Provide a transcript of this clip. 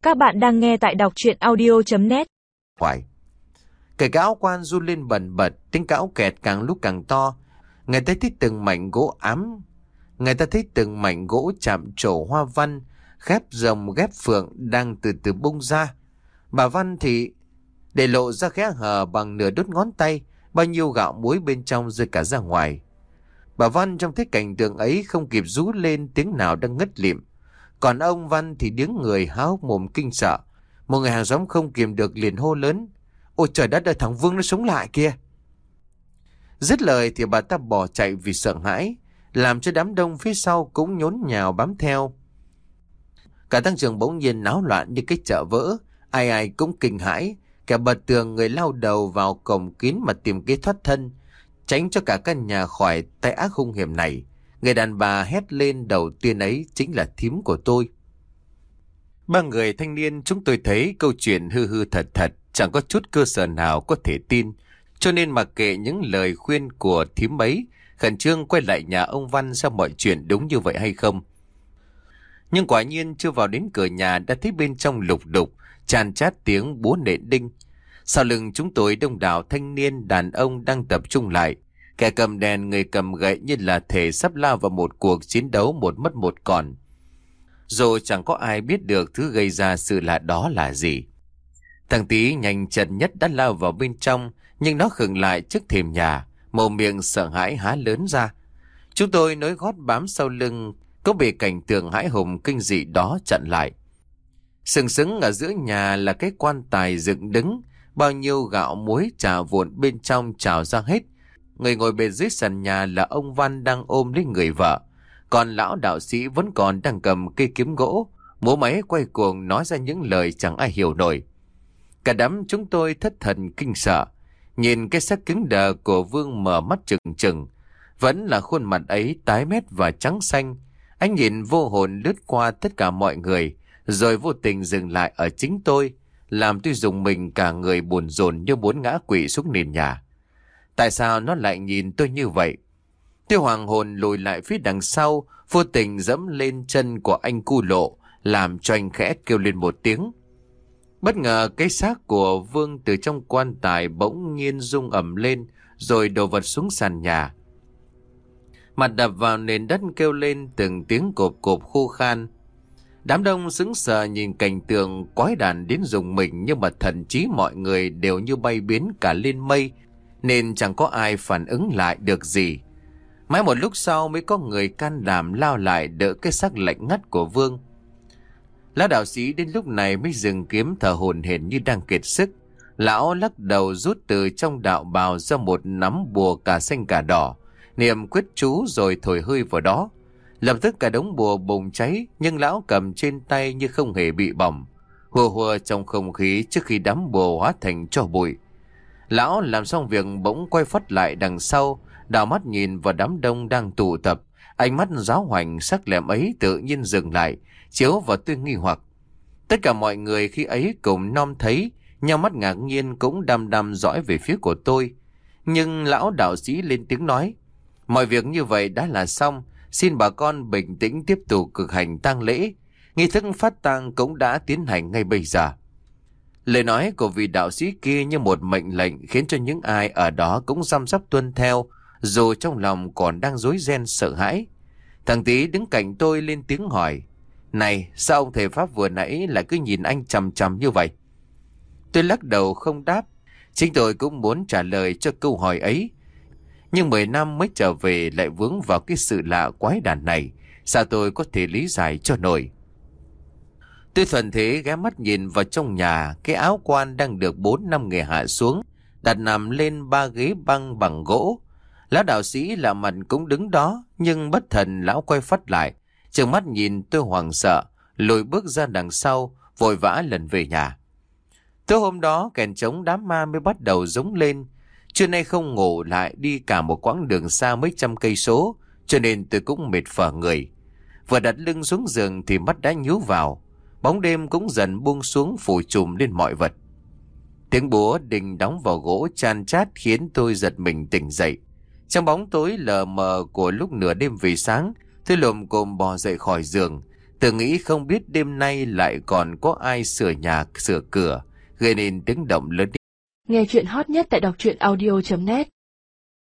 Các bạn đang nghe tại đọc truyện audio.net. Hoài. Cái áo quan run lên bần bật, tiếng cão kẹt càng lúc càng to. Người ta thấy từng mảnh gỗ chạm trổ hoa văn, ghép rồng ghép phượng đang từ từ bung ra. Bà Văn thì để lộ ra khe hở bằng nửa đốt ngón tay, bao nhiêu gạo muối bên trong rơi cả ra ngoài. Bà Văn trong thế cảnh tượng ấy không kịp rú lên tiếng nào đang ngất lịm. Còn ông Văn thì điếng người há hốc mồm kinh sợ. Một người hàng xóm không kìm được liền hô lớn: "Ôi trời đất ơi, thằng Vương nó sống lại kìa!" Dứt lời thì bà ta bỏ chạy vì sợ hãi, làm cho đám đông phía sau cũng nhốn nhào bám theo. Cả tăng trường bỗng nhiên náo loạn như cái chợ vỡ, ai ai cũng kinh hãi, kẻ bật tường người lao đầu vào cổng kín mà tìm kế thoát thân, tránh cho cả căn nhà khỏi tay ác hung hiểm này. Người đàn bà hét lên đầu tiên ấy chính là thím của tôi. Ba người thanh niên chúng tôi thấy câu chuyện hư hư thật thật, chẳng có chút cơ sở nào có thể tin, cho nên mặc kệ những lời khuyên của thím ấy, khẩn trương quay lại nhà ông Văn xem mọi chuyện đúng như vậy hay không. Nhưng quả nhiên chưa vào đến cửa nhà đã thấy bên trong lục đục, tràn trát tiếng búa nện đinh. Sau lưng chúng tôi đông đảo thanh niên đàn ông đang tập trung lại. Kẻ cầm đèn, người cầm gậy như là thể sắp lao vào một cuộc chiến đấu một mất một còn. Rồi chẳng có ai biết được thứ gây ra sự lạ đó là gì. Thằng Tý nhanh chân nhất đã lao vào bên trong, nhưng nó khựng lại trước thềm nhà, mồm miệng sợ hãi há lớn ra. Chúng tôi nối gót bám sau lưng, có bị cảnh tượng hãi hùng kinh dị đó chặn lại. Sừng sững ở giữa nhà là cái quan tài dựng đứng, bao nhiêu gạo muối trà vụn bên trong trào ra hết. Người ngồi bên dưới sàn nhà là ông Văn đang ôm lấy người vợ, còn lão đạo sĩ vẫn còn đang cầm cây kiếm gỗ, múa máy quay cuồng nói ra những lời chẳng ai hiểu nổi. Cả đám chúng tôi thất thần kinh sợ, nhìn cái xác cứng đờ của Vương mở mắt trừng trừng, vẫn là khuôn mặt ấy tái mét và trắng xanh. Anh nhìn vô hồn lướt qua tất cả mọi người, rồi vô tình dừng lại ở chính tôi, làm tôi rùng mình cả người buồn rồn như muốn ngã quỵ xuống nền nhà. Tại sao nó lại nhìn tôi như vậy? Tôi hoàng hồn lùi lại phía đằng sau, vô tình dẫm lên chân của anh Cu Lộ, làm cho anh khẽ kêu lên một tiếng. Bất ngờ cái xác của Vương từ trong quan tài bỗng nhiên rung ầm lên, rồi đổ vật xuống sàn nhà. Mặt đập vào nền đất kêu lên từng tiếng cộp cộp khô khan. Đám đông sững sờ nhìn cảnh tượng quái đản đến rùng mình, nhưng mà thậm chí mọi người đều như bay biến cả lên mây, nên chẳng có ai phản ứng lại được gì. Mãi một lúc sau mới có người can đảm lao lại đỡ cái xác lạnh ngắt của Vương. Lão đạo sĩ đến lúc này mới dừng kiếm, thở hổn hển như đang kiệt sức. Lão lắc đầu rút từ trong đạo bào ra một nắm bùa cả xanh cả đỏ, niệm quyết chú rồi thổi hơi vào đó. Lập tức cả đống bùa bùng cháy, nhưng lão cầm trên tay như không hề bị bỏng, hùa hùa trong không khí trước khi đám bùa hóa thành tro bụi. Lão làm xong việc bỗng quay phắt lại đằng sau, đảo mắt nhìn vào đám đông đang tụ tập. Ánh mắt giáo hoành sắc lẹm ấy tự nhiên dừng lại, chiếu vào tôi nghi hoặc. Tất cả mọi người khi ấy cùng nom thấy, nhau mắt ngạc nhiên cũng đăm đăm dõi về phía của tôi. Nhưng lão đạo sĩ lên tiếng nói: "Mọi việc như vậy đã là xong, xin bà con bình tĩnh tiếp tục thực hành tang lễ. Nghi thức phát tang cũng đã tiến hành ngay bây giờ." Lời nói của vị đạo sĩ kia như một mệnh lệnh, khiến cho những ai ở đó cũng răm rắp tuân theo, dù trong lòng còn đang rối ren sợ hãi. Thằng Tý đứng cạnh tôi lên tiếng hỏi: "Này, sao ông thầy Pháp vừa nãy lại cứ nhìn anh chằm chằm như vậy?" Tôi lắc đầu không đáp. Chính tôi cũng muốn trả lời cho câu hỏi ấy, nhưng 10 năm mới trở về lại vướng vào cái sự lạ quái đản này, sao tôi có thể lý giải cho nổi. Tôi thuần thế ghé mắt nhìn vào trong nhà, cái áo quan đang được 4-5 người hạ xuống, đặt nằm lên 3 ghế băng bằng gỗ. Lão đạo sĩ lạ mặt cũng đứng đó, nhưng bất thần lão quay phắt lại, trừng mắt nhìn tôi hoảng sợ, lùi bước ra đằng sau, vội vã lần về nhà. Tối hôm đó kèn trống đám ma mới bắt đầu rống lên. Trưa nay không ngủ lại đi cả một quãng đường xa mấy trăm cây số, cho nên tôi cũng mệt phờ người. Vừa đặt lưng xuống giường thì mắt đã nhú vào. Bóng đêm cũng dần buông xuống phủ trùm lên mọi vật. Tiếng búa đình đóng vào gỗ chan chát khiến tôi giật mình tỉnh dậy. Trong bóng tối lờ mờ của lúc nửa đêm về sáng, tôi lồm cồm bò dậy khỏi giường, Tưởng nghĩ không biết đêm nay lại còn có ai sửa nhà sửa cửa, gây nên tiếng động lớn. Nghe chuyện hot nhất tại đọc truyện audio.net